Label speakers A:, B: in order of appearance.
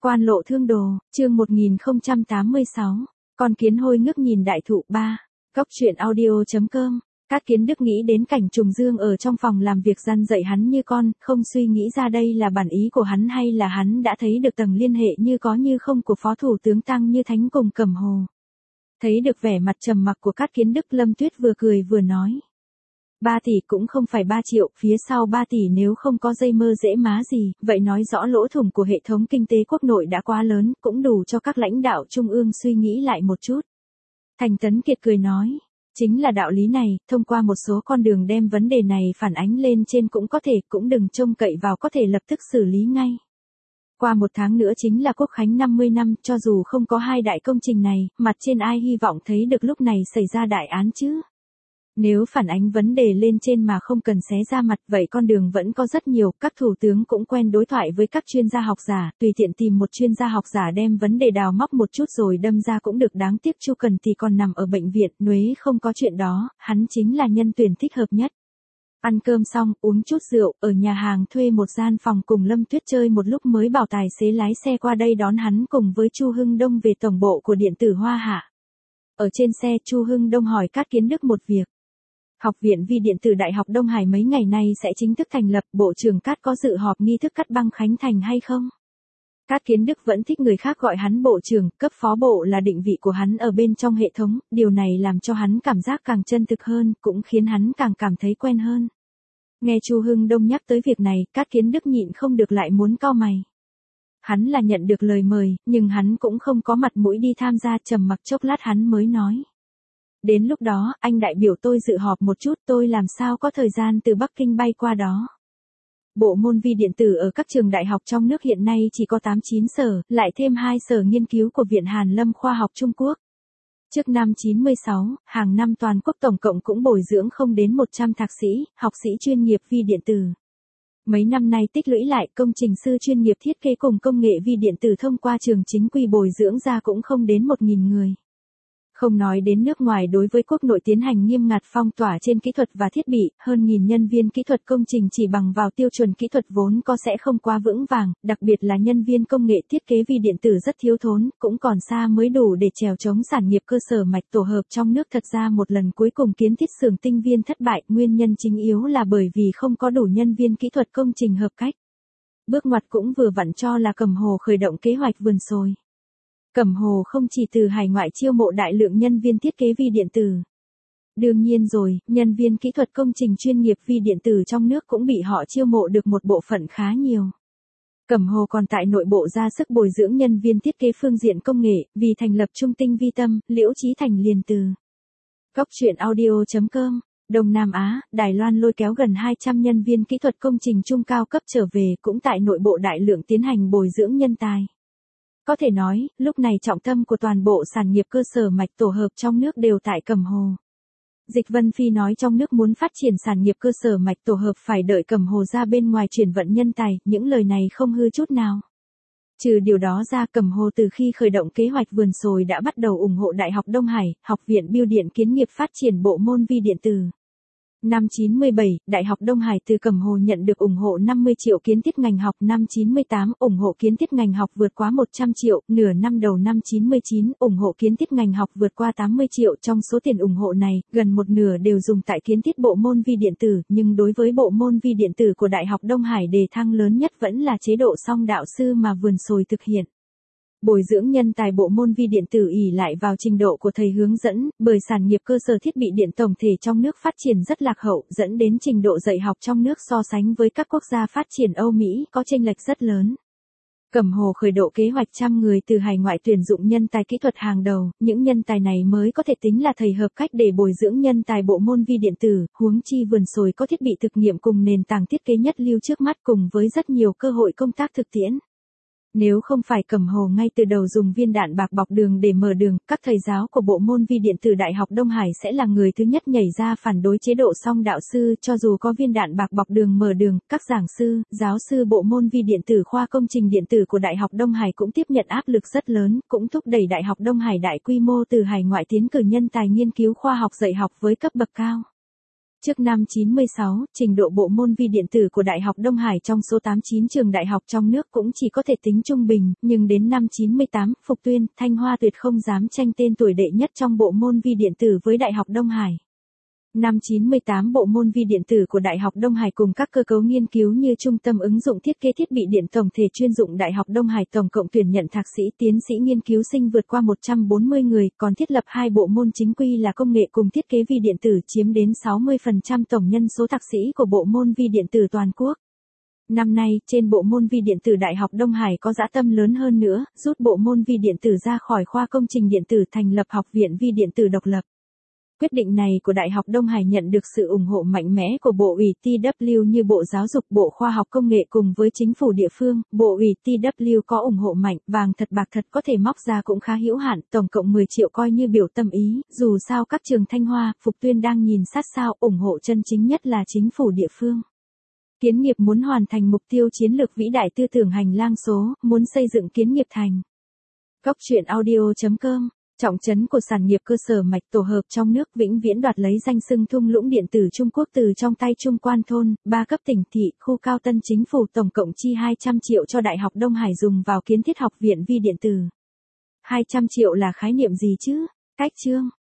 A: Quan lộ thương đồ, chương 1086, con kiến hôi ngước nhìn đại thụ 3, Cóc truyện audio.com. Cát Kiến Đức nghĩ đến cảnh Trùng Dương ở trong phòng làm việc răn dạy hắn như con, không suy nghĩ ra đây là bản ý của hắn hay là hắn đã thấy được tầng liên hệ như có như không của Phó Thủ tướng Tăng Như Thánh cùng Cẩm Hồ. Thấy được vẻ mặt trầm mặc của Cát Kiến Đức, Lâm Tuyết vừa cười vừa nói. 3 tỷ cũng không phải 3 triệu, phía sau 3 tỷ nếu không có dây mơ dễ má gì, vậy nói rõ lỗ thủng của hệ thống kinh tế quốc nội đã quá lớn, cũng đủ cho các lãnh đạo trung ương suy nghĩ lại một chút. Thành Tấn Kiệt cười nói, chính là đạo lý này, thông qua một số con đường đem vấn đề này phản ánh lên trên cũng có thể, cũng đừng trông cậy vào có thể lập tức xử lý ngay. Qua 1 tháng nữa chính là Quốc khánh 50 năm, cho dù không có 2 đại công trình này, mặt trên ai hy vọng thấy được lúc này xảy ra đại án chứ? Nếu phản ánh vấn đề lên trên mà không cần xé ra mặt, vậy con đường vẫn có rất nhiều, các thủ tướng cũng quen đối thoại với các chuyên gia học giả, tùy tiện tìm một chuyên gia học giả đem vấn đề đào móc một chút rồi đâm ra cũng được. Đáng tiếc Chu Cần thì còn nằm ở bệnh viện, Nuế không có chuyện đó, hắn chính là nhân tuyển thích hợp nhất. Ăn cơm xong, uống chút rượu, ở nhà hàng thuê một gian phòng cùng Lâm Tuyết chơi một lúc mới bảo tài xế lái xe qua đây đón hắn cùng với Chu Hưng Đông về tổng bộ của điện tử Hoa Hạ. Ở trên xe, Chu Hưng Đông hỏi Cát Kiến Đức một việc. Học viện Vi điện tử Đại học Đông Hải mấy ngày nay sẽ chính thức thành lập, Bộ trưởng Cát có dự họp nghi thức cắt băng khánh thành hay không? Cát Kiến Đức vẫn thích người khác gọi hắn bộ trưởng, cấp phó bộ là định vị của hắn ở bên trong hệ thống, điều này làm cho hắn cảm giác càng chân thực hơn, cũng khiến hắn càng cảm thấy quen hơn. Nghe Chu Hưng Đông nhắc tới việc này, Cát Kiến Đức nhịn không được lại muốn cau mày. Hắn là nhận được lời mời, nhưng hắn cũng không có mặt mũi đi tham gia, trầm mặc chốc lát hắn mới nói. Đến lúc đó, anh đại biểu tôi dự họp một chút, tôi làm sao có thời gian từ Bắc Kinh bay qua đó. Bộ môn vi điện tử ở các trường đại học trong nước hiện nay chỉ có 8-9 sở, lại thêm 2 sở nghiên cứu của Viện Hàn Lâm Khoa học Trung Quốc. Trước năm 96, hàng năm toàn quốc tổng cộng cũng bồi dưỡng không đến 100 thạc sĩ, học sĩ chuyên nghiệp vi điện tử. Mấy năm nay tích lũy lại, công trình sư chuyên nghiệp thiết kế cùng công nghệ vi điện tử thông qua trường chính quy bồi dưỡng ra cũng không đến 1.000 người. Không nói đến nước ngoài, đối với quốc nội tiến hành nghiêm ngặt phong tỏa trên kỹ thuật và thiết bị, hơn nghìn nhân viên kỹ thuật công trình chỉ bằng vào tiêu chuẩn kỹ thuật vốn có sẽ không quá vững vàng, đặc biệt là nhân viên công nghệ thiết kế vi điện tử rất thiếu thốn, cũng còn xa mới đủ để chèo chống sản nghiệp cơ sở mạch tổ hợp trong nước. Thật ra một lần cuối cùng kiến thiết xưởng tinh viên thất bại, nguyên nhân chính yếu là bởi vì không có đủ nhân viên kỹ thuật công trình hợp cách. Bước ngoặt cũng vừa vặn cho là Cẩm Hồ khởi động kế hoạch vườn sồi. Cẩm Hồ không chỉ từ hải ngoại chiêu mộ đại lượng nhân viên thiết kế vi điện tử. Đương nhiên rồi, nhân viên kỹ thuật công trình chuyên nghiệp vi điện tử trong nước cũng bị họ chiêu mộ được một bộ phận khá nhiều. Cẩm Hồ còn tại nội bộ ra sức bồi dưỡng nhân viên thiết kế phương diện công nghệ, vì thành lập Trung Tinh Vi Tâm, Liễu Chí Thành liền từ. Cóc truyện audio.com, Đông Nam Á, Đài Loan lôi kéo gần 200 nhân viên kỹ thuật công trình trung cao cấp trở về, cũng tại nội bộ đại lượng tiến hành bồi dưỡng nhân tài. Có thể nói, lúc này trọng tâm của toàn bộ sản nghiệp cơ sở mạch tổ hợp trong nước đều tại Cẩm Hồ. Dịch Vân Phi nói trong nước muốn phát triển sản nghiệp cơ sở mạch tổ hợp phải đợi Cẩm Hồ ra bên ngoài chuyển vận nhân tài, những lời này không hư chút nào. Trừ điều đó ra, Cẩm Hồ từ khi khởi động kế hoạch vườn sồi đã bắt đầu ủng hộ Đại học Đông Hải, Học viện Bưu điện Kiến nghiệp phát triển bộ môn vi điện tử. Năm 97, Đại học Đông Hải từ Cẩm Hồ nhận được ủng hộ 50 triệu kiến thiết ngành học. Năm 98, ủng hộ kiến thiết ngành học vượt quá 100 triệu, nửa năm đầu năm 99, ủng hộ kiến thiết ngành học vượt qua 80 triệu. Trong số tiền ủng hộ này, gần một nửa đều dùng tại kiến thiết bộ môn vi điện tử, nhưng đối với bộ môn vi điện tử của Đại học Đông Hải, đề thăng lớn nhất vẫn là chế độ song đạo sư mà vườn sồi thực hiện. Bồi dưỡng nhân tài bộ môn vi điện tử ỷ lại vào trình độ của thầy hướng dẫn, bởi sản nghiệp cơ sở thiết bị điện tổng thể trong nước phát triển rất lạc hậu, dẫn đến trình độ dạy học trong nước so sánh với các quốc gia phát triển Âu Mỹ có chênh lệch rất lớn. Cẩm Hồ khởi động kế hoạch 100 người từ hải ngoại tuyển dụng nhân tài kỹ thuật hàng đầu, những nhân tài này mới có thể tính là thầy hợp cách để bồi dưỡng nhân tài bộ môn vi điện tử, huống chi vườn sồi có thiết bị thực nghiệm cùng nền tảng thiết kế nhất lưu trước mắt cùng với rất nhiều cơ hội công tác thực tiễn. Nếu không phải Cẩm Hồ ngay từ đầu dùng viên đạn bạc bọc đường để mở đường, các thầy giáo của bộ môn vi điện tử Đại học Đông Hải sẽ là người thứ nhất nhảy ra phản đối chế độ song đạo sư. Cho dù có viên đạn bạc bọc đường mở đường, các giảng sư, giáo sư bộ môn vi điện tử khoa công trình điện tử của Đại học Đông Hải cũng tiếp nhận áp lực rất lớn, cũng thúc đẩy Đại học Đông Hải đại quy mô từ hải ngoại tiến cử nhân tài nghiên cứu khoa học dạy học với cấp bậc cao. Trước năm 96, trình độ bộ môn vi điện tử của Đại học Đông Hải trong số 89 trường đại học trong nước cũng chỉ có thể tính trung bình, nhưng đến năm 98, Phục Tuyên, Thanh Hoa tuyệt không dám tranh tên tuổi đệ nhất trong bộ môn vi điện tử với Đại học Đông Hải. Năm 98 bộ môn vi điện tử của Đại học Đông Hải cùng các cơ cấu nghiên cứu như Trung tâm ứng dụng thiết kế thiết bị điện tổng thể chuyên dụng Đại học Đông Hải tổng cộng tuyển nhận thạc sĩ tiến sĩ nghiên cứu sinh vượt qua 140 người, còn thiết lập 2 bộ môn chính quy là công nghệ cùng thiết kế vi điện tử chiếm đến 60% tổng nhân số thạc sĩ của bộ môn vi điện tử toàn quốc. Năm nay, trên bộ môn vi điện tử Đại học Đông Hải có dã tâm lớn hơn nữa, rút bộ môn vi điện tử ra khỏi khoa công trình điện tử thành lập học viện vi điện tử độc lập. Quyết định này của Đại học Đông Hải nhận được sự ủng hộ mạnh mẽ của Bộ ủy TW như Bộ Giáo dục, Bộ Khoa học Công nghệ cùng với chính phủ địa phương. Bộ ủy TW có ủng hộ mạnh, vàng thật bạc thật có thể móc ra cũng khá hữu hạn, tổng cộng 10 triệu coi như biểu tâm ý. Dù sao các trường Thanh Hoa, Phục Tuyên đang nhìn sát sao, ủng hộ chân chính nhất là chính phủ địa phương. Kiến nghiệp muốn hoàn thành mục tiêu chiến lược vĩ đại tư tưởng hành lang số, muốn xây dựng kiến nghiệp thành. Góc truyện audio.com. Trọng trấn của sản nghiệp cơ sở mạch tổ hợp trong nước vĩnh viễn đoạt lấy danh xưng thung lũng điện tử Trung Quốc từ trong tay Trung Quan thôn, 3 cấp tỉnh thị, khu cao tân chính phủ tổng cộng chi 200 triệu cho Đại học Đông Hải dùng vào kiến thiết học viện vi điện tử. 200 triệu là khái niệm gì chứ? Cách chương.